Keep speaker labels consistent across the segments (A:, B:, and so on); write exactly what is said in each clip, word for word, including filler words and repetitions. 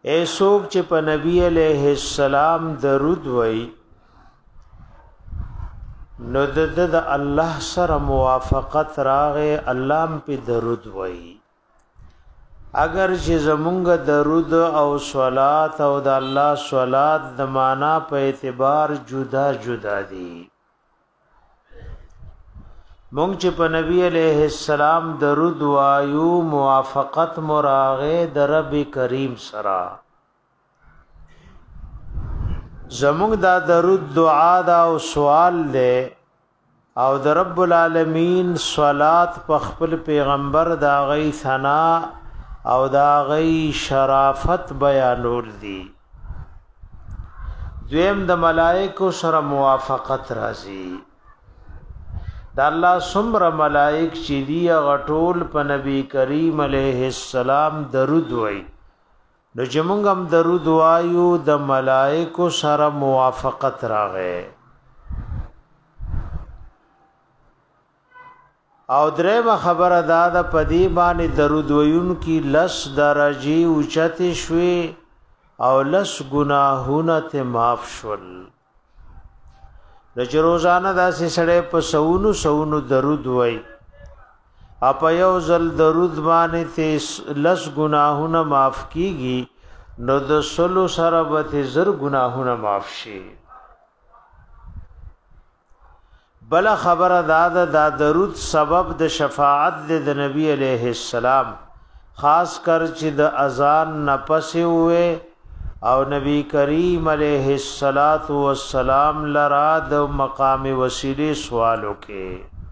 A: اے سوک چې په نبی علیہ السلام درود وای نو د د الله سره موافقت راغې الله په درود وای اگر چې زمونږ درود او صلات او د الله صلات د معنا په اعتبار جدا جدا دي مونږ چې په نبی علیہ السلام درود وایو موافقت مراغه د رب کریم سره زمونږ دا درود دعا دا او سوال له او د رب العالمین صلات په خپل پیغمبر دا غي ثنا او دا غي شرافت بیانول دي دویم د ملائکه سره موافقت راځي دا الله سمره ملائک چې دی غټول په نبی کریم علیه السلام درود وای نو چې موږ هم درود وایو د ملائکو سره موافقت راغې او درېمه خبره دا د پدی باندې درود ویون کی لس درجه اوچت شوي او لس گناهونه ته معاف شول د روزانه داسې سړی په سونو سونو درود وای اپ یو زل درود باندې ته لس گناهونه معاف کیږي نو د سلو سره به زر گناهونه معاف شي بل خبره دادا دا درود سبب د شفاعت د نبی علیہ السلام خاص کر چې د اذان نفس ہوئے او نبی کریم علیہ الصلات والسلام لرا د مقام وسیله سوالو کې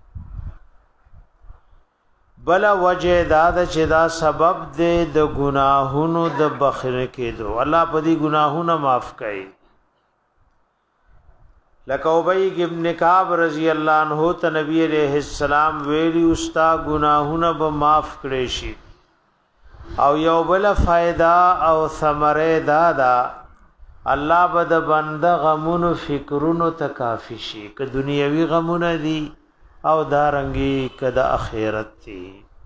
A: بلا وجه داد چې دا سبب دې د گناهونو د بخنه کېدو الله په دې گناهونو معاف کړي لکه ابی ابن کعب رضی الله عنه ته نبی علیہ السلام ویلی استا گناهونه به معاف کړي شي او یو بل فائدہ او ثمره دادا الله بد بنده غمونو فکرونو ته کافی شي ک دنیوي غمونه دي او دارنګي ک د اخرت دي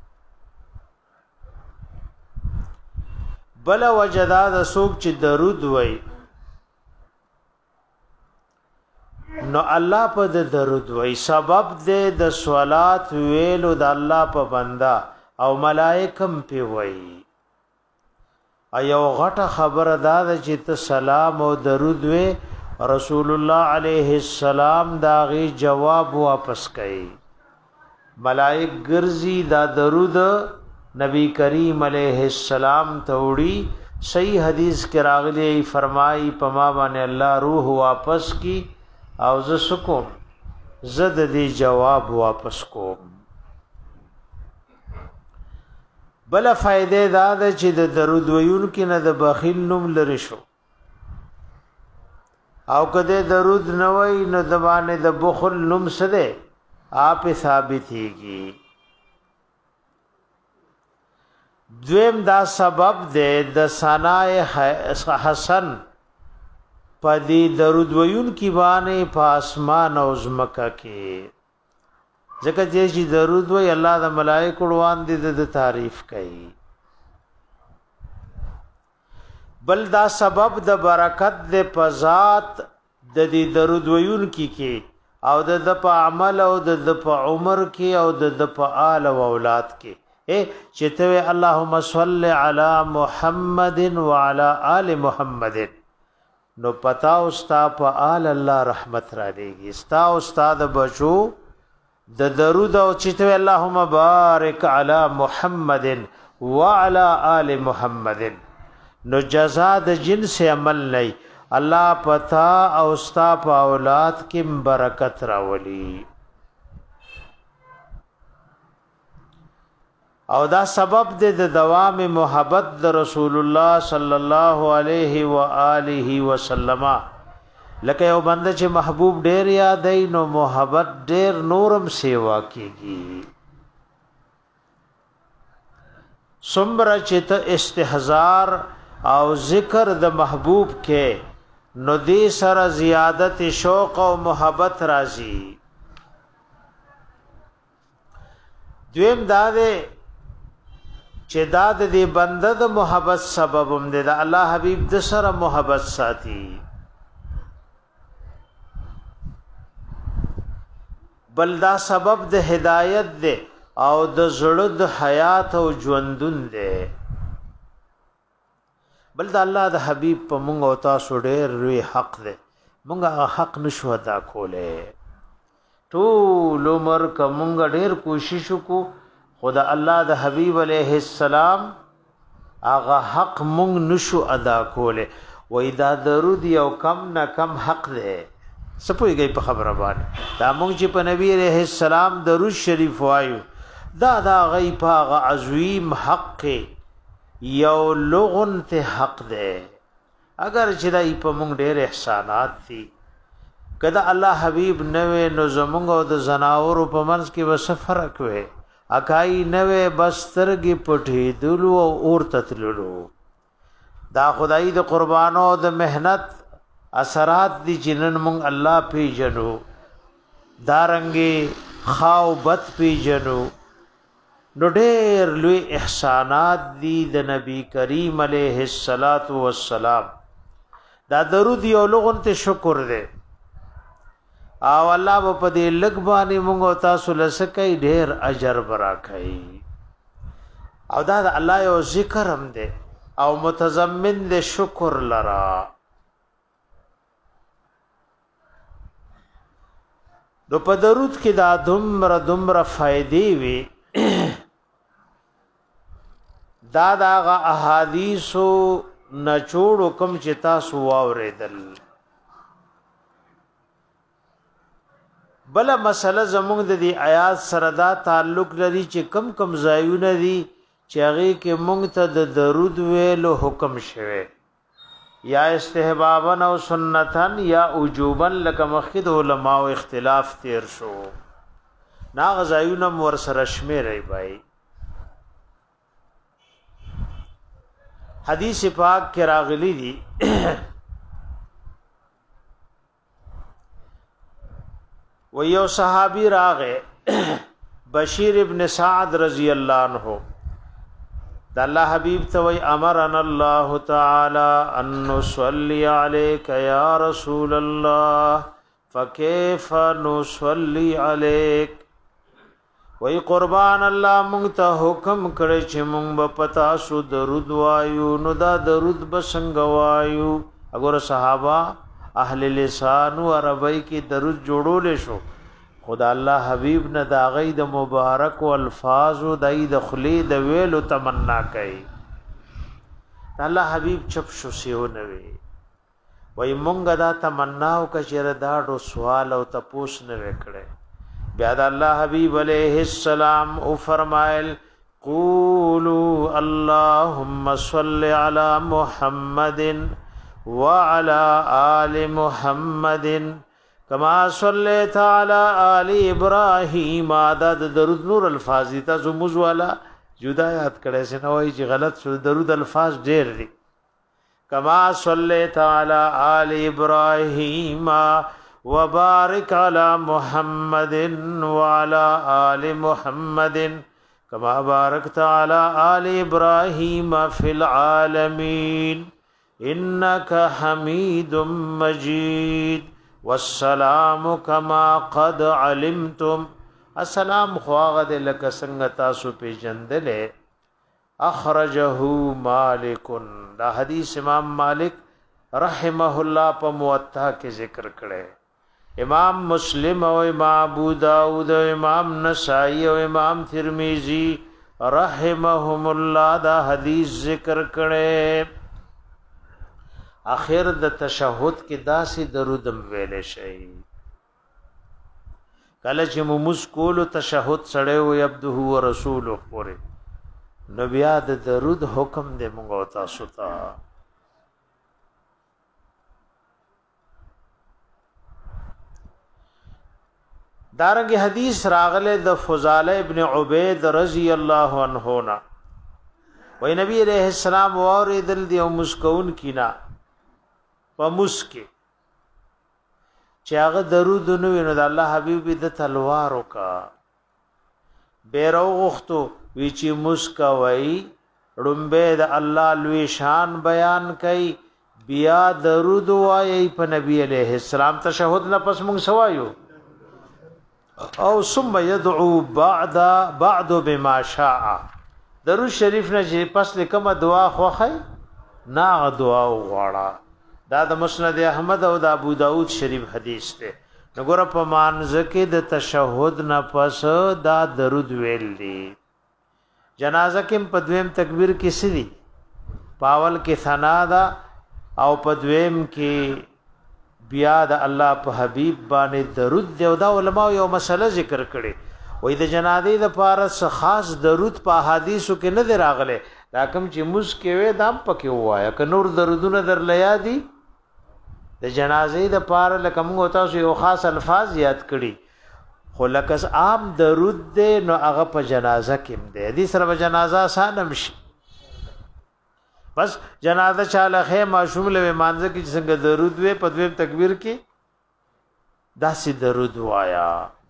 A: بل وجدا د سوق چې درود وای نو الله په د درود وای سبب دې د صلات ویلو د الله په بندا او ملائکم په وای ایو غټه خبره دا چې ته سلام او درود وې رسول الله علیه السلام داغي جواب واپس کړي ملائک ګرځي دا درود نبی کریم علیہ السلام توڑی صحیح حدیث کې راغلی فرمای پما باندې الله روح واپس کی او ز سکو زد دی جواب واپس کو بل فائدې دا ده چې د درود ویون کې نه د بخیل نوم لري شو او کده درود نه وای نو د باندې د بخل نوم سده آپ ثابتېږي دویم دا سبب ده د ثناء حسن پدی درود ویون کی باندې په اسمان او زمکه کې ځکه چې درود وی الله د ملائکه روان دي د تعریف کوي بل دا سبب د برکت د پزات د دې درود ویون کی کې او د په عمل او د په عمر کې او د په آل او اولاد کې اے چته اللهم صل علی محمد وعلى آل محمد نو پتا استا په آل الله رحمت را دیږي استا استاد بچو د درود او چته اللهم بارک علی محمد وعلى آل محمد نو جزاء د جنس عمل نه الله پتا او استا په اولاد کې برکت راولي او دا سبب د دوام محبت د رسول الله صلی الله علیه و آله وسلم لکه یو بنده چې محبوب ډیر یادای نو محبت ډیر نورم سیوا کیږي سمره چې ته استحضار او ذکر د محبوب کې نو دې سره زیادت شوق او محبت راځي دویم دا ده چې دا د دې بنده د محبت سبب هم دی د الله حبیب د سره محبت ساتي. بل دا سبب د هدایت دی او د زړه د حیات او ژوندون دی. بل دا الله د حبیب په مونږ او تاسو ډېر لوی حق دی. مونږه حق نشو ادا کوله. ټول عمر که مونږ ډېر کوشش وکړو خدا الله د حبیب علیه السلام هغه حق مونږ نشو ادا کوله. وای دا درود یو کم نه کم حق دی. سپوږی په خبره باندې دا مونږ چې په نبی علیہ السلام درود شریف وایو دا دا غي په عظیم حق یو لغون ته حق ده. اگر چې دای په مونږ ډېر احسانات دي کله الله حبیب نوې نو زمونږ او د زناور په منځ کې وس فرق وې اکای نوې بسترګې پټې دلو او اور تتللو. دا خدای د قربانو د مهنت اثرات دی جنن مونږ الله پی جنو دارنګي خاو بد پی جنو. نو ډېر لوی احسانات دی د نبی کریم علیه الصلاۃ والسلام. دا درود یو لغون ته شکر دی او الله په دې لګ باندې مونږ تاسو لسکې ډېر اجر برا کوي. او دا د الله یو ذکر هم دی او متضمن دی شکر لرا. نو په درود کې دا دمر دمر فائدې وي. دا داغه احادیثو نچوړو کم چې تاسو واورېدل. بل مسله زموږ د دې آیات سره دا تعلق لري چې کم کم ځایونه دي چې هغه کې مونږ ته د درود ویلو حکم شوه یا استحبابن او سنتن یا وجوبن لکه مخکد علماء اختلاف تیر شو. نا غزایونه ور سره شمیرې بای. حدیث پاک کې راغلی دي و یو صحابی راغه بشیر ابن سعد رضی الله عنه د الله حبیب ته وی امرنا الله تعالی ان نصلي عليك يا رسول الله فكيف نصلي عليك. وی قربان الله مونږ ته حکم کړی چې مونږ په پتا سو درود وایو. نو دا درود بسنګ وایو. وګوره صحابه اهل لسان او عربی کې درود جوړول شو. خدا الله حبیب نه دا غي د مبارک او الفاظ او دای د خلی د ویلو تمنا کوي. الله حبیب چپ شو سیو نه وی. وای مونږ دا تمنا او کچره دا ډو سوال او تپوس نه وکړي. بیا د الله حبیب علیہ السلام او فرمایل قولوا اللهم صل علی محمد وعلى آل محمد كما صليت على آل ابراهيم. عدد درود نور الفاظ تا زموز والا جدا یاد کړه سي نو وای چې غلط شو. درود الفاظ ډېر دي. كما صليت على آل ابراهيم وبارك على محمد وعلى آل محمد كما باركت على آل ابراهيم في العالمين انك حميد مجيد. والسلام كما قد علمتم. السلام خواغد لك څنګه تاسو پیژندلې. اخرجه مالک. دا حدیث امام مالک رحمه الله په موطا کې ذکر کړي. امام مسلم او امام ابو داود او امام نسائی او امام ترمذی رحمهم الله دا حدیث ذکر کړي. اخر د تشهود کې داسې درودم ویل شي. کله چې موږ کولو تشهود سره او عبده و رسوله پورې نو بیا د درود حکم دې موږ تاسو ته. دارنګ حدیث راغله د فضاله ابن عبید رضی الله عنه نا وای نبی علیہ السلام اوریدل دی او مسکون کینا په مسکه چې هغه درود نو ویني د الله حبیب د تلوار وکا بیرو غختو وی چې مسکا وای رنبه د الله لوی شان بیان کئ بیا درود وایي په نبی علیہ السلام تشهود نه پس موږ سوایو او ثم يدعو بعد بعد بما شاء درود شریف نه چې پس کومه دعا خوخی نا دعا وغواړه دا د مسند احمد او د ابو داود شریف حدیث ته نګور په مانځ کې د تشهود نه پس دا درود ویل دي جنازه کې په دویم تکبیر کې سړي پاول کې ثنا دا او په دویم کې بیا د الله په حبیب باندې درود دی او دا علماء یو مسله ذکر کړي وې د جنازې د پارس خاص درود په حدیثو کې نه دی راغله دا کوم چې مز کې وې دام پکې وایا ک نور درودونه در لیا دي د جنازې د پار لکه موږ تاسو یو خاص الفاظ یاد کړي خو لکه عام درود دی نو هغه په جنازه کې دی دې سره په جنازه آسان مشي بس جنازه چاله خې معصوم له مانځه کې څنګه درود وې په دویم تکبیر کې داسې درود وایا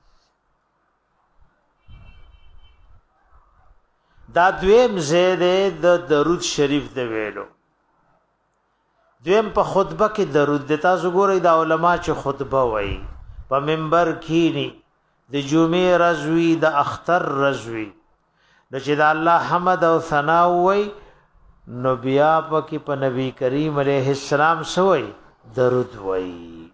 A: دا دویم زیده د درود شریف دی ویلو دویم په خطبه کې درود دی تاسو ګورئ دا علما چې خطبه وایي په منبر کینی د جمعې رضوی د اختر رضوی نو چې دا الله حمد او ثنا وایي نو بیا پکې په نبی کریم علیه السلام سوئی درود وایي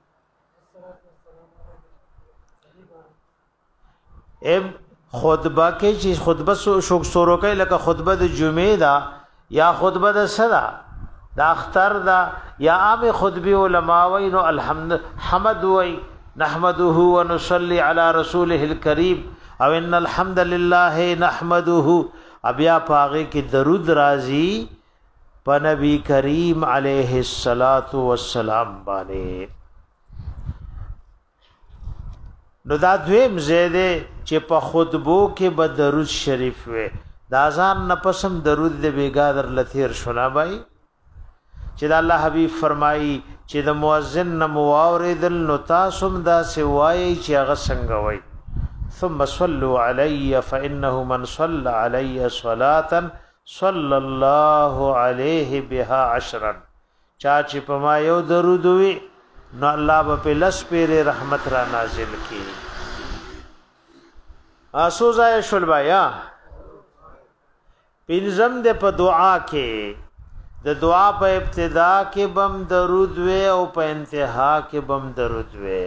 A: ام خطبه کې چې خطبه شوک سورو کوي لکه خطبه د جمعې دا یا خطبه د صدا د اختر دا یا عام خطبه علماء وایي نو الحمد حمد وایي نحمده ونصلي على رسوله الكريم او ان الحمد لله نحمده ابیا پاغه کې درود راځي په نبی کریم علیه الصلاۃ والسلام باندې نو دا دویم زیده چې په خطبو کې به درود شریف وي دا ځان نه پسم درود دې بیګا در لثیر شولا بای چې دا الله حبیب فرمایي چې د مؤذن نه مواردل نو تاسو دا سوای چې هغه څنګه وای ثم صلوا علی فانه من صلى علی صلاه صلی الله علیه بها عشرا چا چې په ما یو درود وي نو الله به په لس پیر رحمت را نازل کی اسوزای شول بیا پینځم د په دعا کې د دعا په ابتدا کې بم درود وي او په انتها کې بم درود وي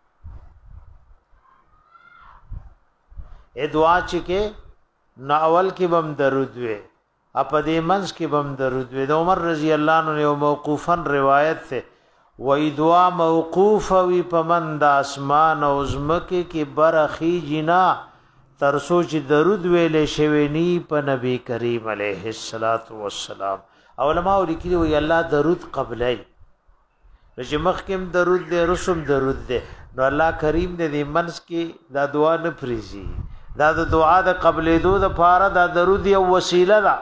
A: ا دعا چې کې نو اول کې بم درود وي اپ دې منځ کې بم درود وي د عمر رضی الله عنه یو موقوفن روایت ته وې دعا موقوف وي پمن د اسمان او زمکه کې برخي جنا تر سوچ درود ویلې شوینی په نبی کریم علیه الصلاۃ والسلام علماء لیکلي وي الله درود قبلای چې مخکم درود دې رسوم درود دې نو الله کریم دې منځ کې دا دعا نه فریزي دا د دعا د قبلې دو د پاره دا درود یو وسیله ده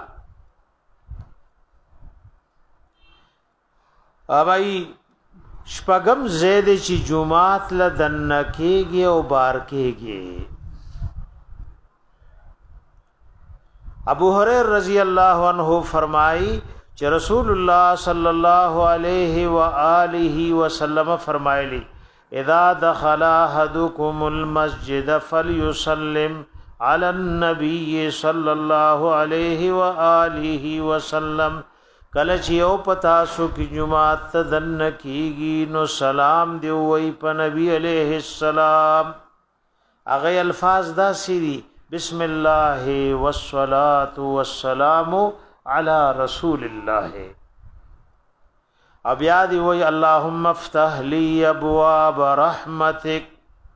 A: اوبای شپغم زید چې جمعات ل دنکیږي او بار کېږي ابو هريره رضی الله عنه فرمایي چې رسول الله صلی الله علیه و آله وسلم فرمایلی اذا دخل احدكم المسجد فليسلم على النبي صلى الله عليه واله وسلم کله چې یو پتا سو کی جمعات تدن کیږي نو سلام دی وای په نبی علیہ السلام هغه الفاظ دا سری بسم الله والصلاه والسلام على رسول الله ابیا دی وای اللهم افتح لي ابواب رحمتک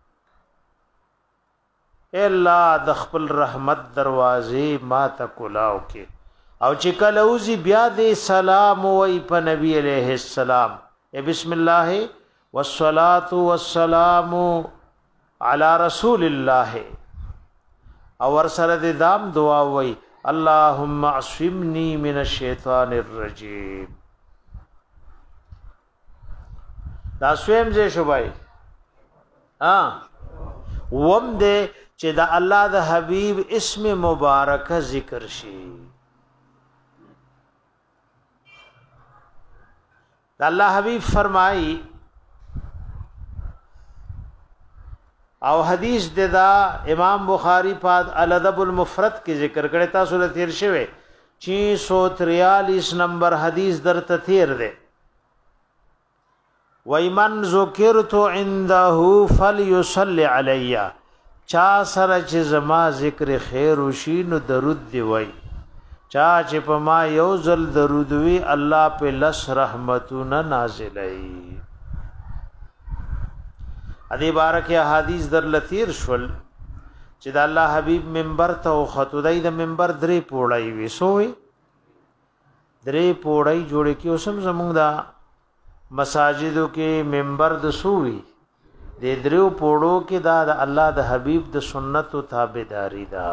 A: الا د خپل رحمت دروازې ما ته کلاو کې او چې کله اوزی بیا دې سلام وای په نبی علیہ السلام اے بسم الله والصلاه والسلام علی رسول الله او ور سره دې دام دعا وای اللهم اعصمني من الشیطان الرجیم دا سویم زه شوبای ها وم دې چې دا الله د حبیب اسم مبارک ذکر شي الله حبیب فرمایي او حدیث د دا امام بخاری په الادب المفرد کې ذکر کړی تاسو له تیر شوی چھ سو تریالیس نمبر حدیث در تثیر ده وَإِمَنْ ذُكِرْتُ عِنْدَهُ فَلْيُصَلِّ عَلَيَّ چا سره چې زما ذکر خیر وشي نو درود دی وای چا چې په ما یو ځل درود وی الله په لس رحمتونه نازلای ادي بارکه حدیث در لثیر شول چې د الله حبیب منبر ته او خطودای د منبر درې پوړای وي سوې درې پوړای جوړ کې اوسم زمونږ دا مساجدو کې منبر د سووي د دریو پوړو کې دا د الله د حبیب د سنت او تابعداري دا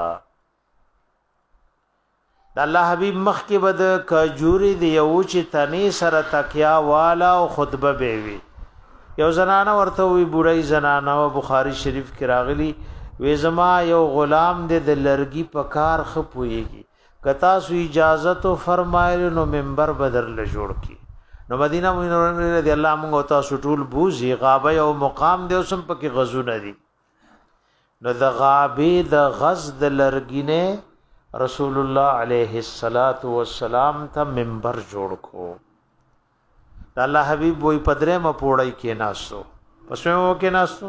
A: د الله حبیب مخ کې بد کجوري دی یو چې تني سره تکیا والا او خطبه به وي یو زنانه ورته وی بوډای زنانه او بخاری شریف کې راغلی وې زما یو غلام دې د لرګي په کار خپويږي کتا سو اجازه تو فرمایل نو منبر بدر له جوړ کی نو مدینه منوره رضی الله عنه او تاسو ټول بوزي غابه او مقام دې اوسم پکې غزونه دي نو د غابه د غز د لرګینه رسول الله علیه الصلاۃ والسلام ته منبر جوړ کو الله حبیب وې پدره م پوړای کې ناسو پسمه مو کې ناسو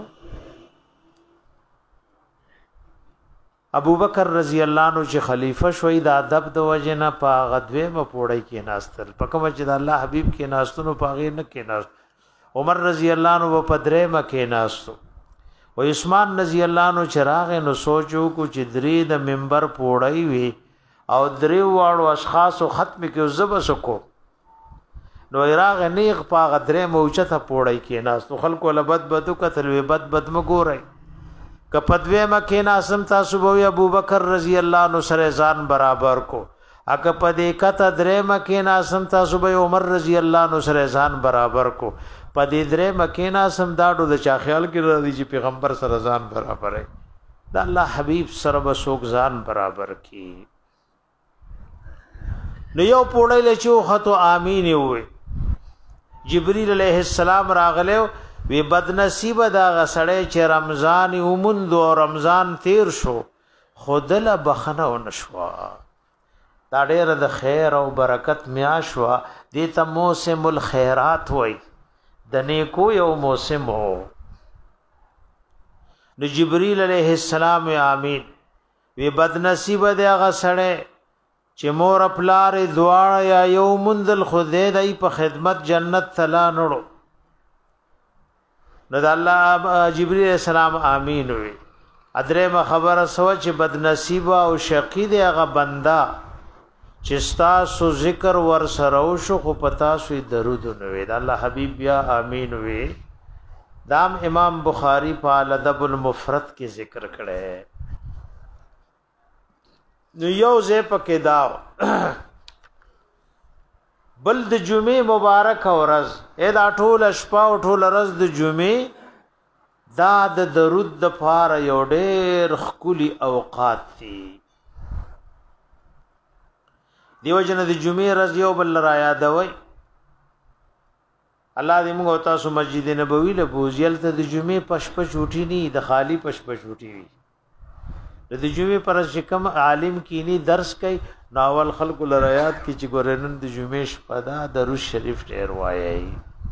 A: ابو بکر رضی الله عنه چې خلیفہ شوی د ادب د وجنه په غدوی م پوړای کې ناستل پکه مسجد الله حبیب کې ناستونو پاغې نه کې ناست عمر رضی الله عنه په پدره م کې ناستو و عثمان رضی الله عنه چراغ نو سوچو کو چې درې د منبر پوړای وي او درې واړو اشخاص ختم کې زب سکو نو راغ نیغ په غدره موچته پوړای کې ناستو خلکو لبد بدو کتل وی بد بد مګورای کپدوی مکه ناسم تاسو بو ابو بکر رضی الله عنه سره ځان برابر کو اګه پدې کته درې مکه ناسم تاسو بو عمر رضی الله عنه سره ځان برابر کو پدې درې مکه ناسم داډو د چا خیال کې راځي چې پیغمبر سره ځان برابر ہے د الله حبیب سره بسوک ځان برابر کی نو یو پوړی له چو خطو امین وي جبريل عليه السلام راغله وی بد نصیب دا غسړی چې رمضان اومند او رمضان تیر شو خودل بخنه ونشوا دا ډېر د خیر او برکت میاشوا دې ته موسم الخيرات وای د نیکو یو موسم هو نو جبريل عليه السلام امين وی بد نصیب دا غسړی چې مور خپلار دعا یا یو مندل خدای دای په خدمت جنت تلا نړو نو د الله جبرئیل السلام امین وي ادره خبره سو چې بد نصیب او شقی دی هغه بندا چې تاسو ذکر ور سره او شو خو پتا سو درود نو وي د الله حبیب بیا امین وي دام امام بخاری په الادب المفرد کې ذکر کړي نو یو زه پکې دا بل د جمعې مبارک ورځ اې دا ټول شپه او ټول ورځ د جمعې دا د درود د فار یو ډېر خولي اوقات دي دیو جن د جمعې ورځ یو بل را یادوي الله دې موږ تاسو مسجد نبوي له بوزیل ته د جمعې پشپ چوټي ني د خالی پشپ چوټي وي د جمعې پر شکم عالم کینی درس کوي ناول خلق لریات کی چې ګورنن د جمعې شپه دا درود شریف ډیر وایي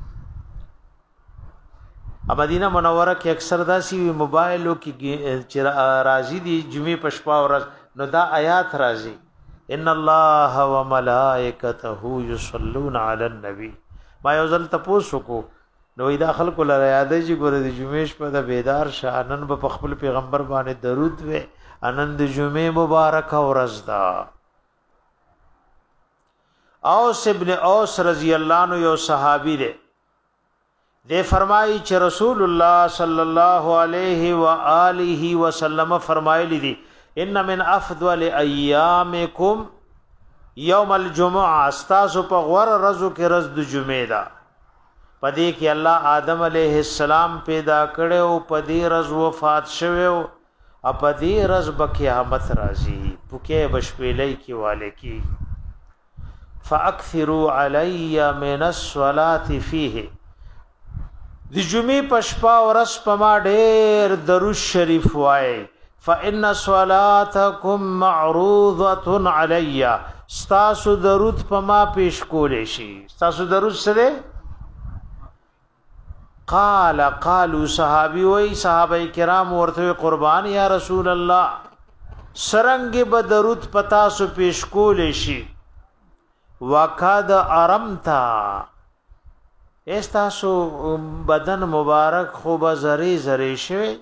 A: ا مدینه منوره کې اکثر داسي موبایلو کې چې راځي دي جمعې په شپه ورځ نو دا آیات راځي ان الله وملائکته یصلون علی النبی ما یو ځل تاسو کو نو دا خلق لریات چې ګور د جمعې شپه د بیدار شانن په خپل پیغمبر باندې درود وې انند جمعه مبارک ورځ دا اوس ابن اوس رضی الله عنه یو صحابي دی دے فرمایي چې رسول الله صلی الله علیه و آله وسلم فرمایلی دي ان من افضل ایامکم یوم الجمعه استاسو په غور ورځو کې ورځ د جمعه دا پدې کې الله آدم علیه السلام پیدا کړو پدې ورځ وفات شوو اپدی رز بقیامت راضی پوکے بشپیلی کی والے کی فاکثروا علی من الصلاة فیه دی جمعې پشپا ورس پما ډېر درود شریف وای فإن صلاتکم معروضة علی ستاسو درود پما پیش کولې شي ستاسو درود سره قال قالوا صحابي وای صحابه کرام ورته قربان یا رسول الله سرنګ به درود پتا سو پیش کولې شي وقد ارمتا استاسو بدن مبارک خوب زری زری شوی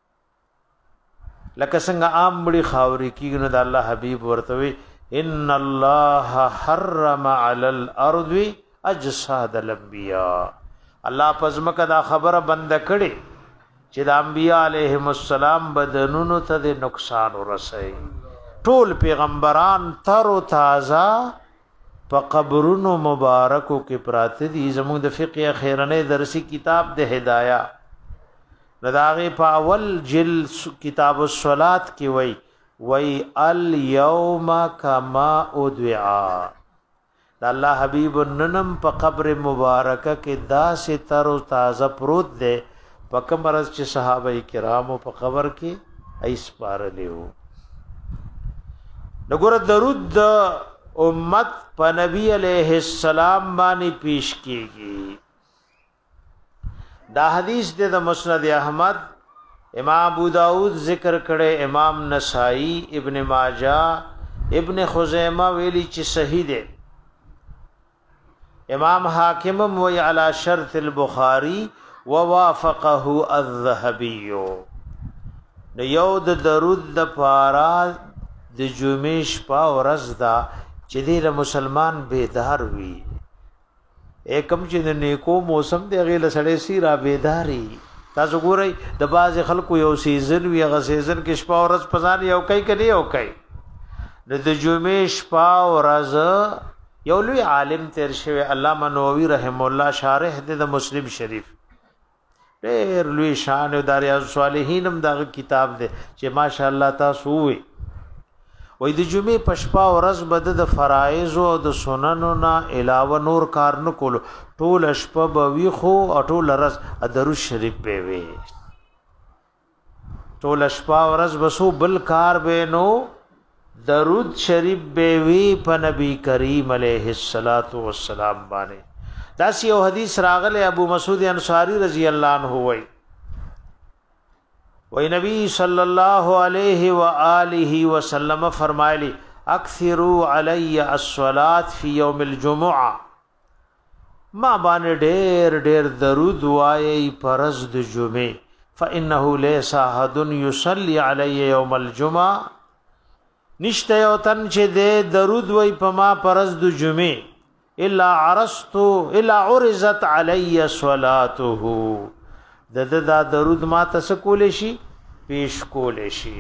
A: لکه څنګه عام بڑی خاوري کیږي د الله حبيب ورته ان الله حرم على الارض اجساد الانبیاء الله پزمکه دا خبره بند کړي چې د انبیاء علیهم السلام بدنونو ته د نقصان ورسي ټول پیغمبران تر او تازه په قبرونو مبارکو کې پراته دي زموږ د فقه اخیرنه درسي کتاب د هدایا نداغه په اول جلد کتاب الصلات کې وای وای الیوم کما ادعا د الله حبیب ننم په قبر مبارکه کې داسې تر او تازه پروت دی په کمرز چې صحابه کرامو په قبر کې ایس پارلیو نګور درود امت په نبی علیہ السلام باندې پیش کیږي دا حدیث د مسند احمد امام ابو داود ذکر کړي امام نسائی ابن ماجہ ابن خزیمہ ویلی چې صحیح ده امام حاکم وی علی شرط البخاری ووافقه الذهبی نو یو د درود د پارا د جمعې شپه ورځ دا چې دې مسلمان بیدار وي اکم چې د نیکو موسم دی غیله سړی سی را بیداری تاسو ګورئ د باز خلکو یو سیزن وی هغه سیزن کې شپه ورځ پزان یو کوي کړي یو کوي د جمعې شپه ورځ یو لوی عالم تیر شوی علامه نووي رحم الله شارح د مسلم شریف ډېر لوی شان او ریاض الصالحین هم دا کتاب دی چې ماشاءالله تاسو وي وې د جمعې پشپا ورځ بد د فرایض او د سننو نه علاوه نور کار نه کول ټول شپه به وی خو ټول ورځ درود شریف به وي ټول شپه ورځ بسو بل کار به نو درود شریف به وی په نبی کریم علیه الصلاۃ والسلام باندې داس یو حدیث راغله ابو مسعود انصاری رضی الله عنه وای وی نبی صلی الله علیه و آله وسلم فرمایلی اکثروا علی الصلاة فی یوم الجمعه ما باندې ډېر ډېر درود وایي پرز د جمعه فانه ليس احد يصلي علی یوم الجمعه نشته یو تن چې د درود وای په ما پرز د جمعه الا عرست الا عرضت علی صلاته د د دا درود ما تسکول شي پیش کول شي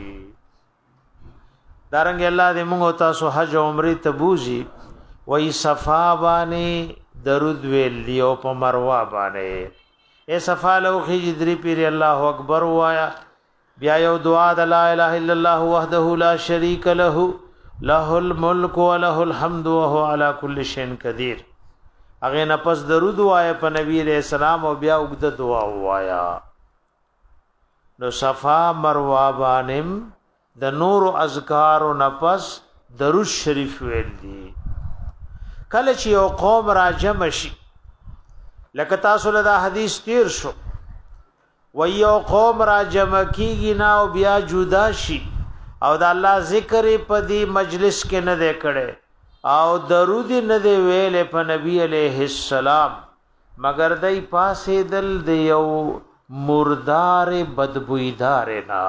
A: دارنګ الله دې موږ تاسو حج او عمره ته بوزي وای صفا باندې درود ویل دیو په مروه باندې اے صفا لو خجدري پیر الله اکبر وایا بیا یو دعا د لا اله الا الله وحده لا شريك له له الملك وله الحمد وهو على كل شيء قدير اغه نه پس درود وایا په نبی رسول سلام او بیا وګد دعا وایا نو صفا مروه باندې د نور اذکار او نفس درود شریف ویل دي کله چې یو قوم را جمع شي لکه تاسو له حدیث تیر شو و یو قوم را جمع کیږي نه او بیا جدا شي او د الله ذکر په دی مجلس کې نه دی کړي او درود نه دی ویل په نبی علیہ السلام مگر دای پاسې دل دی یو مردار بدبویدار نه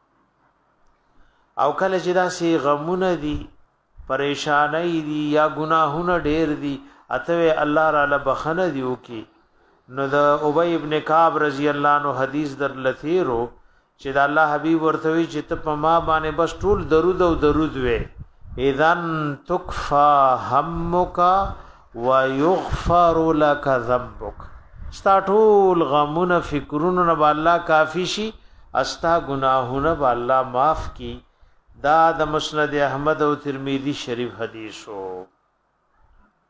A: او کله چې دا سی غمونه دي پریشانای دي یا گناهونه ډیر دي اته الله تعالی بخنه دیو کی نو د ابی ابن کعب رضی الله عنه حدیث در لثیرو چې د الله حبیب ورته وی چې ته په ما باندې بس ټول درود او درود وې اذن تکفا همک ويغفر لك ذنبك ستا ټول غمونه فکرونه نه الله کافی شي استا گناهونه به الله معاف کی دا د مسند احمد او ترمذی شریف حدیثو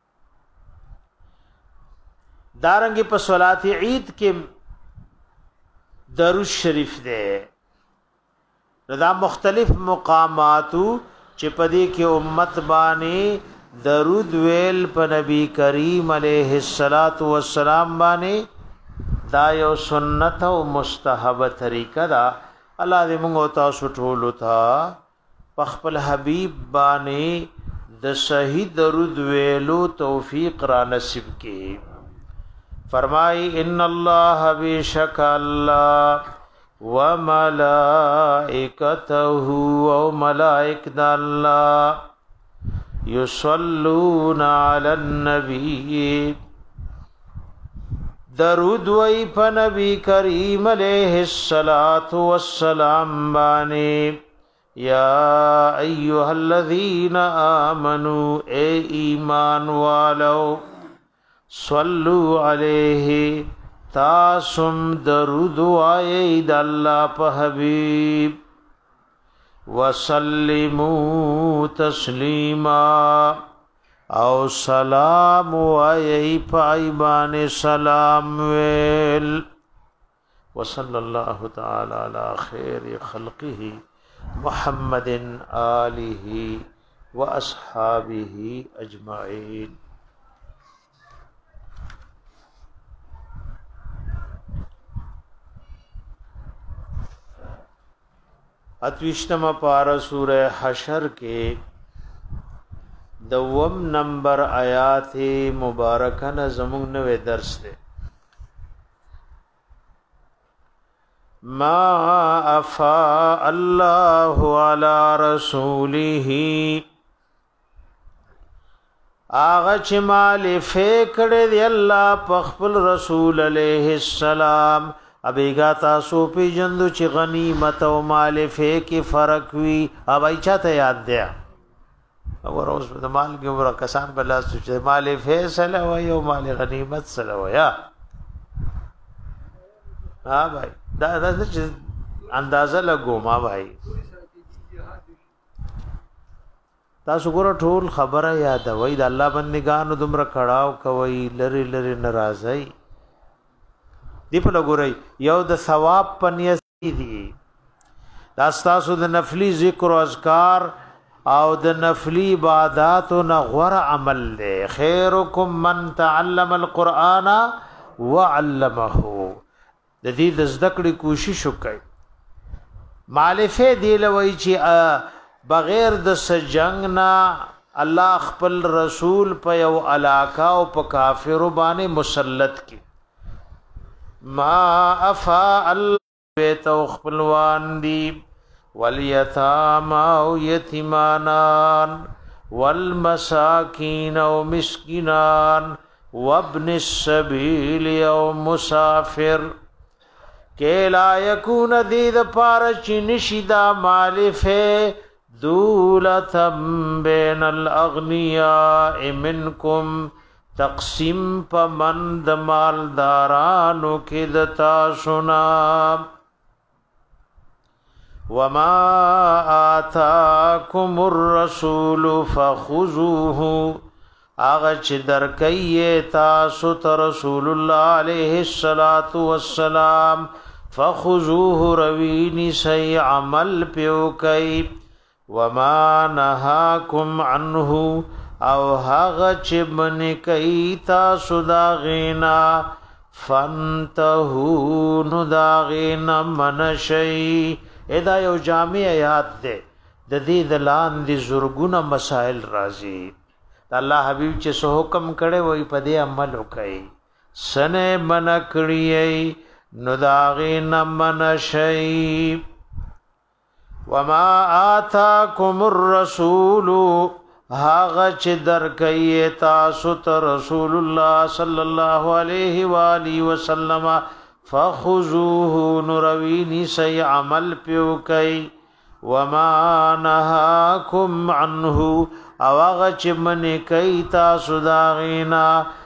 A: دارنګ په صلات عید کې درود شریف ده دا مختلف مقاماتو چې پدې کې امت باندې درود ویل په نبی کریم علیه الصلاۃ والسلام باندې دا یو سنت او مستحب طریقه دا الله دې موږ تاسو ټول ته په خپل حبیب باندې د صحیح درود ویلو توفیق را نصیب کړي فرمای ان الله بیشک الله وملائکته او ملائکه الله یصلون علی النبی درود وی په نبی کریم علیہ الصلوۃ والسلام باندې یا ایها الذین آمنوا اے ایمان والو صلو علیہ تاسم درود وای د الله په حبیب وسلموا تسلیما او سلام وای پایبان سلام ویل وصلی الله تعالی علی خیر خلقه محمد آله واصحابه اجمعین اتوشتم پارا سورہ حشر کے دوم نمبر آیات مبارکہ نظمون نوے درس دے ما افا اللہ علی رسولہ آغا چی مالی فیکڑ دی اللہ پخپل رسول علیہ السلام ابیگا تاسو پی جندو چی غنیمت و مال فی کی فرق وی اب ای چاہتا یاد دیا اور اس میں مال کی عمرہ کسان بلا سوچے مال فی سلوی و مال غنیمت سلوی ہاں بھائی دا دا دا چیز اندازہ لگو ما بھائی تاسو گورا ټول خبره یاد وی دا اللہ بندگانو دمرا کڑاو کوئی لری لری نرازی دی په لګوري یو د ثواب پنیت دي دا تاسو د نفلی ذکر او اذکار او د نفلی عبادت او غور عمل له خیرکم من تعلم القرآن وعلمه د دې د ذکر کوشش وکړي مالفه دی لوي چې بغیر د سجنګ نه الله خپل رسول په یو علاقه او په کافر باندې مسلط کی ما افا البیت او خپلوان دی والیتاما او یتیمانان والمساکین او مسکینان وابن السبیل او مسافر کہ لا یکون دید پارچ نشدہ مالفے دولتم بین الاغنیاء منکم تقسیم پا مند مالدارانو کدتا سنا وما آتاکم الرسول فخذوه آغا چی درکیے تاسو تا رسول اللہ علیہ الصلاة والسلام فخذوه روینی سی عمل پیو کئی وما نهاکم عنه او هغه چې من کوي تاسو دا غینا فانتهو نو دا غینا منشي ادا یو جامع آیات ده د دې د لاندې زرګونه مسائل راځي الله حبیب چې سو حکم کړي وای په دې عمل وکړي سنه من کړی نو دا غینا منشي وما آتاکم الرسول هاغه چې درکې تاسو ته رسول الله صلی الله علیه و آله وسلم فخذوه نروینی سی عمل پیو کئ وما نهاکم عنه او هغه چې من کئ تاسو دا غینا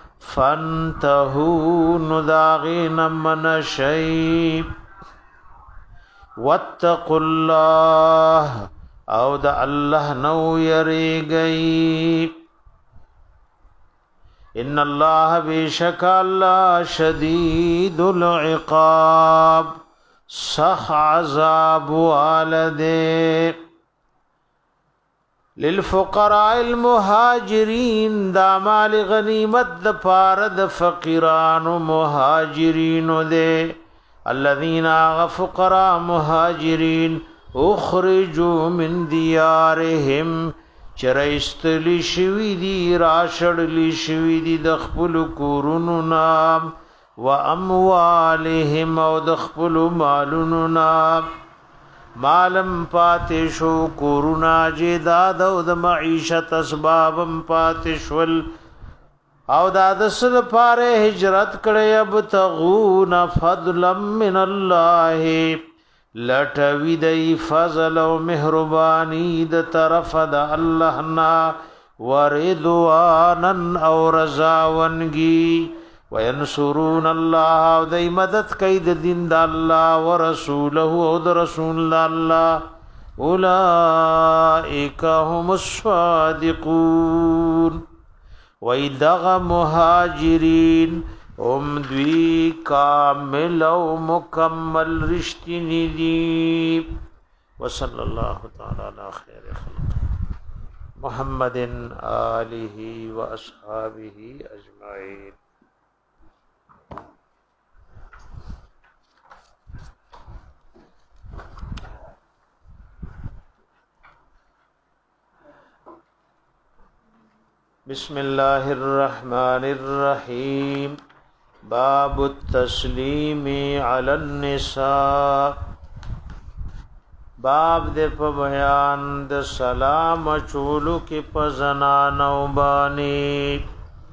A: فانتهوا نداغینا من شی واتقوا الله او د الله نو یری گئی ان الله بیشک الله شدید العقاب سخ عذاب والده للفقراء المهاجرین دا مال غنیمت د پاره د فقیران او مهاجرین دے الذين غفقراء مهاجرین اخرجوا من دیارهم چرایستلی شوی دی راشړلی شوی دی د خپل کورونو نام و اموالهم او د خپل مالونو نام مالم پاتشو کورونا جیداد او د معیشت اسبابم پاتشول او دا د سر پاره هجرت کړي اب تغون فضلا من الله لټوي دی فضل او مهرباني د طرف د الله نا ورضوانن او رضاونگی وینصرون الله او دای مدد کوي د دین د الله ورسوله او د رسول الله اولئک هم الصادقون ویدغ مهاجرین هم دوی کامل او مکمل رشتینی دی وصلی الله تعالی علی خیر خلق محمد آلہ و اصحابہ اجمعین. بسم الله الرحمن الرحیم. باب التسلیم علی النساء. باب د په بیان د سلام چولو کې په زنانو باندې.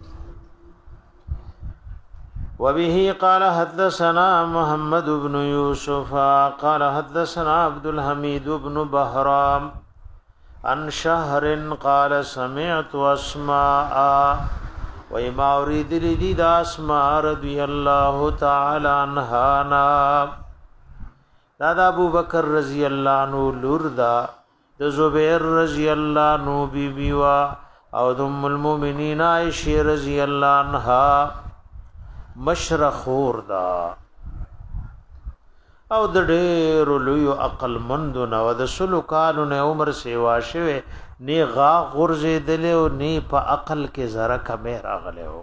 A: وبه قال حدثنا محمد بن يوسف قال حدثنا عبد الحميد بن بهرام عن شهر قال سمعت اسماء وما اريد لدي اسماء رضي الله تعالى عنها. دادا ابو بکر رضی اللہ عنہ لور دا د زبیر رضی اللہ عنہ بی بی وا او د ام المؤمنین عائشہ رضی اللہ عنها مشرخور دا او د ډېر لوی عقل مند نو د سلو کالو نه عمر سیوا شوه نه غا غرزه دل او نه په عقل کې زره کمه راغله او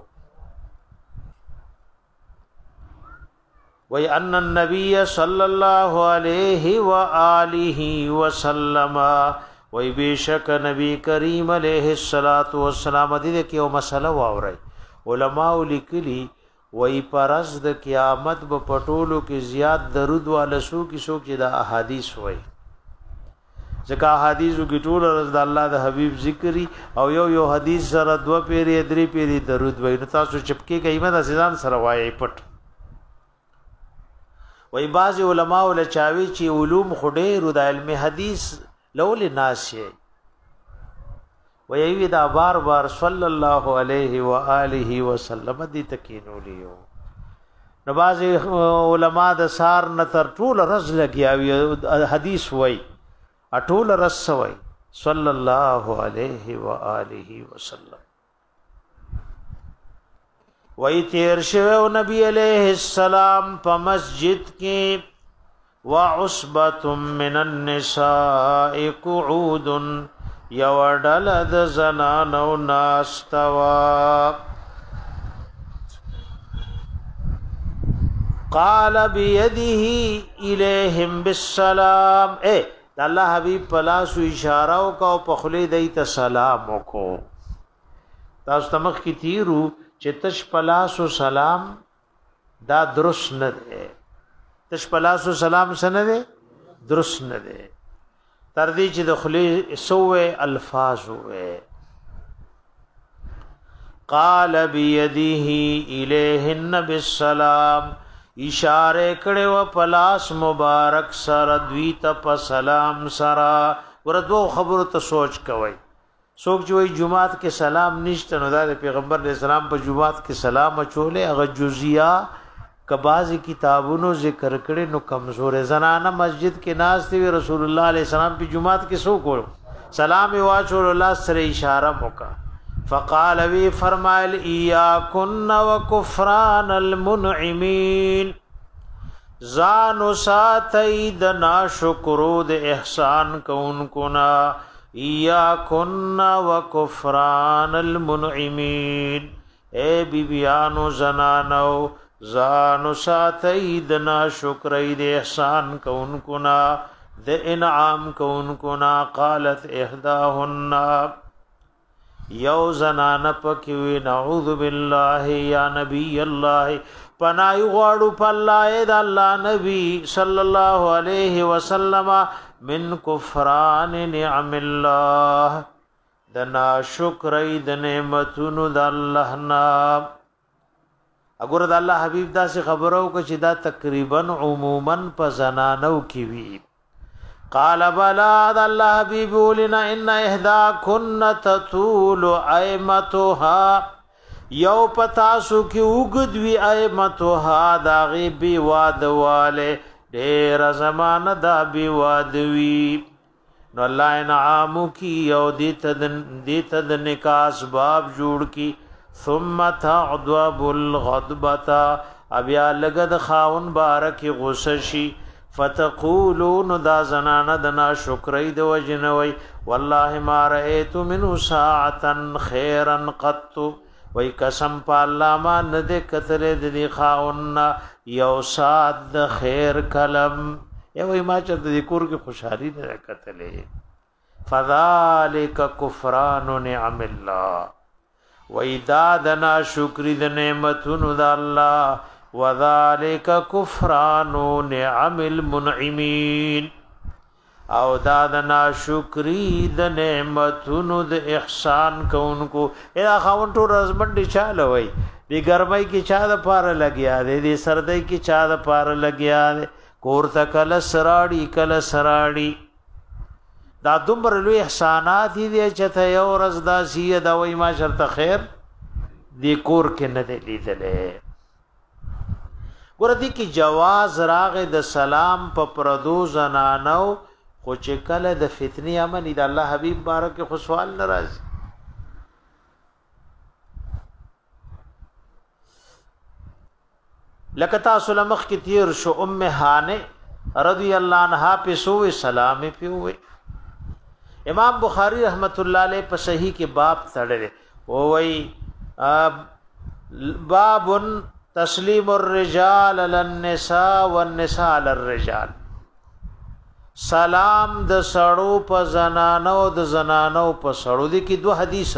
A: وی ان النبي صلی الله علیه و آله وسلم وی بیشک نبی کریم علیہ الصلوۃ والسلام دې کې یو مسله واوري علماء لیکلي وی پرز د قیامت په پټولو کې زیات درود والسو کې سو کې د احادیث وای ځکه احادیثو کې ټول رضی الله د حبیب ذکری او یو یو حدیث سره دو پیری درې پیری درود وای نو تاسو چپکی کایمه د ځان سره وای پټ وای بعض علماء ول چاوي چې علوم خډې د علم حدیث لول ناشئ ویوی دا بار بار صلی الله علیه و آله وسلم دی تکینو لیو نو باز علماء د سار نتر ټول رز لګیاوی حدیث وای اټول رز وای صلی الله علیه و آله وسلم وای تیر شو نبی علیہ السلام په مسجد کې وعصبه من النساء قعود یوڑل د زنانو ناستوا قال بيده الیہم بالسلام. اے الله حبیب پلاسو اشاره او کو په خلی دیت سلام وکو. تاسو تمخ کی تیرو چې تش پلاسو سلام دا درست نه ده. تش پلاسو سلام سن ده درست نه ده. تر دې چې د خلی سوې الفاظ وې قال بيده الیهن بالسلام اشاره کړو پلاس مبارک سره دوی ته په سلام سره ورته خبرو ته سوچ کوي څوک چې جمعات کې سلام نشته نو د پیغمبر علیہ السلام په جمعات کې سلام اچولې هغه جزئیه کبازی کتابونو ذکر کړي نو کمزور زنانه مسجد کې ناز دی رسول الله علیه السلام په جمعات کې سو کو سلام واچو الله سره اشاره وکا فقال وی فرمایل ایاکن وکفران المنعمین زانو ساتی د ناشکرو د احسان کونکو نا ایاکن وکفران المنعمین اے بیبیانو زنانو زانو ساتی د ناشکری د احسان کونکو نا د انعام کونکو نا قالت احداهن یو زنان پکوی نعوذ بالله یا نبی الله پنای غواړو په الله د الله نبی صلی الله علیه وسلم من کفران نعم الله د ناشکرۍ د نعمتونو د الله نا اګور د الله حبیب دا څه خبرو کو چې دا تقریبا عموما په زنانو کې وی قال بلا د الله حبیب ولنا ان احدا كن تطول ایمتها یو پتا سو کی وګدوی ایمتها دا غیبی وادواله ډیر زمانه دا بی وادوی نو الله انعام کی یو دیت دیت د نکاح اسباب جوړ کی ثم تعذب الغضبتا ابیا لګد خاون بارک غسشی فتقولون دا زنانه دنا شکرې د وجنوي والله ما رأيت منه ساعتا خيرا قط وای قسم په الله ما نه د کتل د خاون یو سات د خیر کلم ای وای ما چې د کور کې خوشحالي نه کتلې فذلک کفران نعم الله وای دا دنا شکرې د نعمتونو د الله وذالک کفران نعم المنعمین او دا د ناشکری د نعمتونو د احسان کوونکو اے خاون ټول رزمنډي چاله وای دی ګرمۍ کې چا د پاره لګیا دی دی سردۍ کې چا د پاره لګیا دی کور ته کله سراړي کله سراړي دا دومره لوی احسانات دي چې ته یو ورځ دا سیه دا وای ما شرط خیر دی کور کې نه دی لیدلې ګوردی کی جواز راغه د سلام په پردو زنانو خو چې کله د فتنی امن د الله حبیب بارک خو سوال ناراض لکتا سلمخ کی تیر شو ام هانه رضی الله عنها په سو سلام پیوې امام بخاری رحمت الله علیه په صحیح کې باب تړلې او وای بابن تسلیم الرجال للنساء والنساء للرجال سلام د سړو په زنانو د زنانو په سړو دي کې دوه حدیث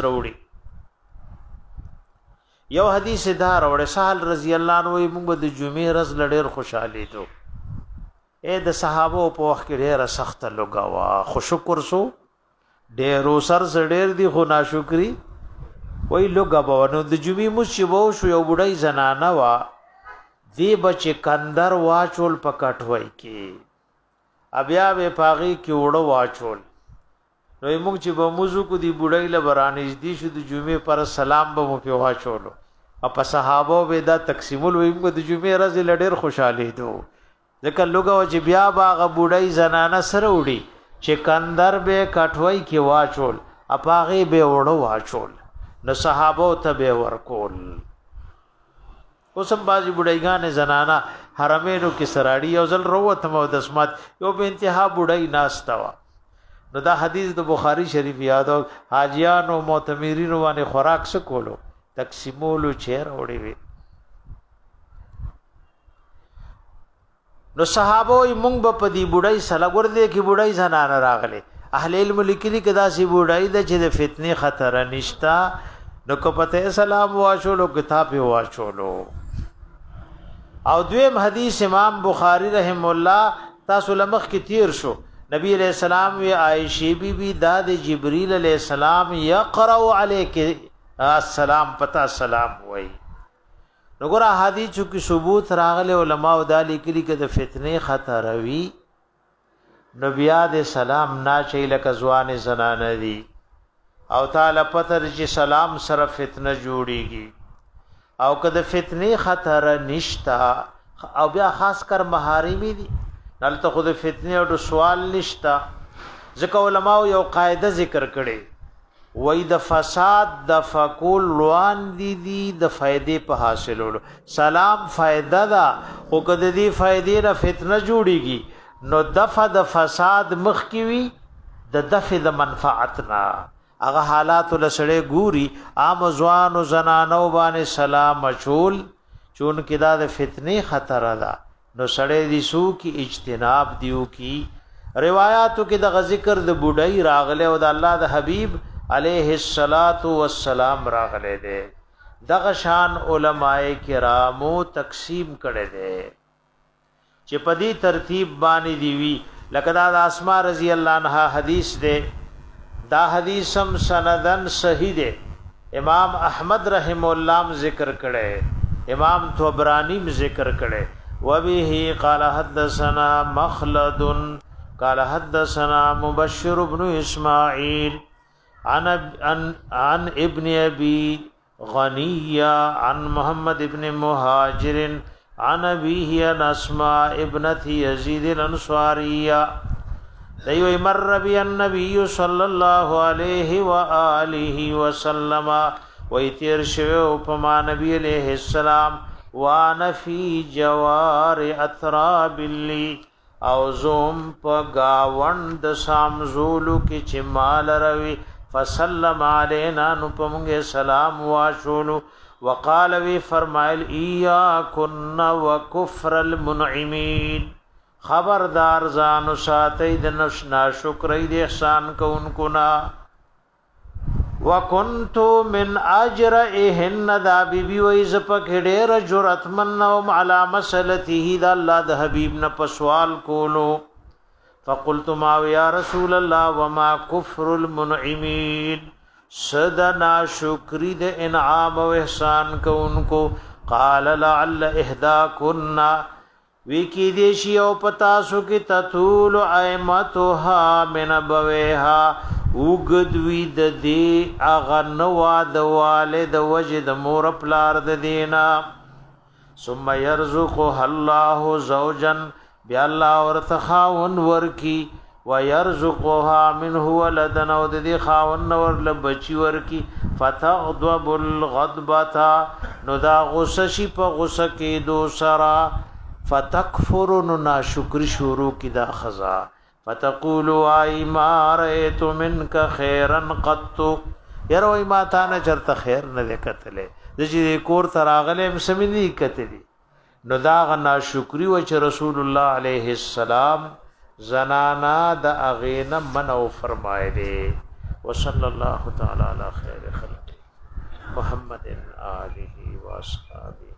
A: وروړي یو حدیث دا وروړي سهل رضی الله عنه موږ د جمعې ورځ لډیر خوشاله دي اے د صحابه په وخت کې ډیره سخت لګوا خو شکر سو ډیرو سر زړیر دي خو ناشکری وای لوګه بونو د جمعې مشبو شو یو بډای زنانه وا دی بچ کندر واچول پکټوي کې بیا به پاغي کې وړو واچول نو موږ چې به موضوع کو دی بډای لبرانیز دی شو د جمعې پر سلام به مو په واچولو اپ صحابه به دا تقسیمول وای موږ د جمعې ورځ لډیر خوشاله دو ځکه لوګه چې بیا باغه بډای زنانه سره وړي چې کندر به کټوي کې واچول اپاغي به وړو واچول نو صحابه ته به ورکول اوسم بازي بډایګان زنانا حرمینو کې سراړي او ځل روت مو د اسمت یو به انتها بډای ناستوا نو دا حدیث د بخاری شریف یادو حاجیانو معتمرینو باندې خوراک سکولو تقسیمولو چیر وړي وي نو صحابه مونږ په دې بډای سره ور دي کې بډای زنانه راغله اهل علم لیکلي کدا سی بوډای د چې د فتنه خطر نشتا نو کو پته سلام واچولو کتاب واچولو او دویم حدیث امام بخاری رحم الله تاسو لمخ کی تیر شو نبی علیہ السلام وی عائشہ بی بی داد جبرائیل علیہ السلام یقرأ علیک السلام پتا سلام وای نو ګور حدیث کی ثبوت راغله علماء دالی کلی کې د فتنه خطر وی نبیہ دے سلام نا چي لکه ځوان زنانه دي او تعالی پتر چې سلام سره فتنه جوړيږي او کده فتنه خطر نشتا او بیا خاص کر محارمی دي دلته خود فتنه او سوال نشتا ځکه علماء یو قاعده ذکر کړي وای د فساد د فقول روان دي دي د فائدې په حاصلولو سلام فائدہ دا او کده دی فائدې نه فتنه جوړيږي نو دفع د فساد مخ کی وی د دفع د منفعت نه هغه حالات لسړې ګوري عام ځوان او زنانو باندې سلام مچول چون کدا د فتنه خطر ده نو سړې دي سو کی اجتناب دیو کی روایتو کې د ذکر د بډای راغله او د الله د حبیب علیہ الصلات والسلام راغله دي دغه شان علماء کرامو تقسیم کړي دي چې په دې ترتیب باندې دی وی لکه دا اسماء رضی الله عنها حدیث ده دا حدیث هم سندن صحیح ده امام احمد رحم الله ذکر کړي امام طبرانی ذکر کړي وبه قال حدثنا مخلد قال حدثنا مبشر بن اسماعیل عن عن عن ابن ابي غنية عن محمد ابن مهاجر عن ابيه عن اسماء ابنه يزيد الانصاريه ايوه مر بي النبي صلى الله عليه واله وسلم ويتير شو فما نبي عليه السلام وانا في جوار اتراب لي او زوم په گاوند سامزولو کې چمال روي فسلم علينا نو پمږه سلام واشولو وقال وی فرمایل اياكن وكفر المنعمين خبردار ځانو ساتي د نشنا شکرې د احسان کوونکو نا وكنت من اجرئهن ذا بيبي ويز پک ډېر جرأتمن او على مسلته د الله د حبيب نه پسوال کولو فقلت ما يا رسول الله وما كفر المنعمين صدنا شکری د انعام او احسان کوونکو قال لعل احداكن وکی دیشی او پتاسو کی تطول ائمتها من بويها وګدوی د دې اغه نوا د والد وجد مور پلار د دینا ثم يرزقها الله زوجا بیا الله ورته خاون ورکی ويرزقها منه ولدا او د دې خاون ور ل بچی ورکی فتغضب الغضبه نو دا غصه شي په غصه کې دو سرا فتکفر ناشکر شروع کی دا خزا فتقول اي ما رايت منك خيرا قط يروي ما تا نه چرته خیر نه وکتلې د چې کور تراغله مسمنی کتلې نو دا غنا شکری و چې رسول الله علیه السلام زنانا د اغینا منو فرمایلی وصلی الله تعالی علی خیر خلق محمد آله و اصحابہ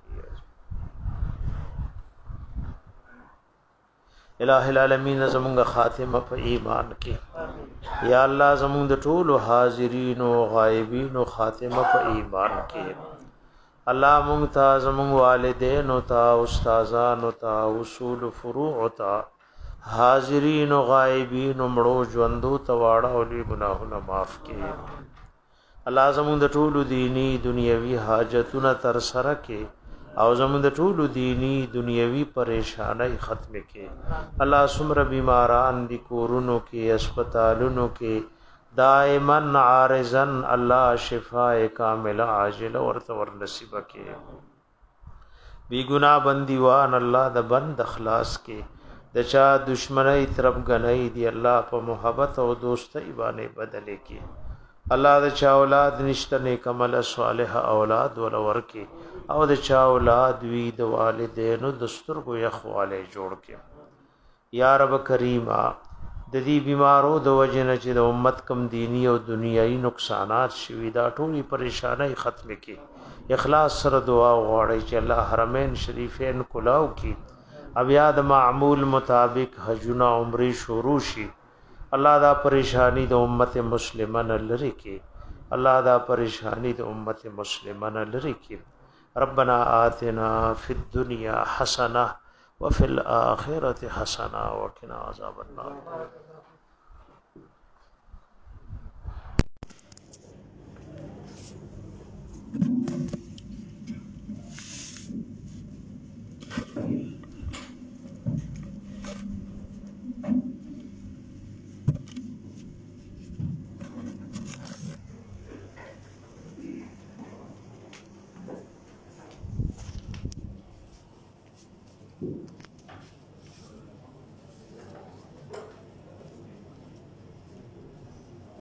A: الہ العالمین زمونږ خاتمه په ایمان کې یا الله زمونږ د ټولو حاضرین او غایبین او خاتمه په ایمان کې الله مونږ ته زمونږ والدین او تا استادان او تا اصول فروع او تا حاضرین او غایبین او مړو ژوندو ته واړه او لوی ګناهونه معاف کړي الله زمونږ د ټولو دینی دنیوي حاجتونه تر سره کړي او زمونږ د ټولو دینی دنیوي پریشانای ختم کړي الله سمره بیماران دي کورونو کې هسپتالونو کې دائما عارضا الله شفاء کامل عاجل ورته ور نصیب کړي بی گناہ بندیوان الله د بند اخلاص کې د چا دشمنی طرف غنۍ دی الله په محبت او دوستۍ باندې بدلې کې الله د چا اولاد نشته نیک عمل صالح اولاد ول ورکی او د چا اولاد وی د والدینو دستورګو یخواله جوړ کې یا رب کریمه د دې بیمارو د وجنه چې د امت کم دینی او دنیایي نقصانات شوي دا ټولي پریشانای ختم کړي اخلاص سره دعا غواړي چې الله حرمین شریفین کلاو کړي بیا د معمول مطابق حجونه عمره شروع شي الله دا پریشانی د امت مسلمان لری کړي الله دا پریشانی د امت مسلمان لری کړي ربنا آتنا فی الدنیا حسنه وفي الآخرة حسنة وقنا عذاب النار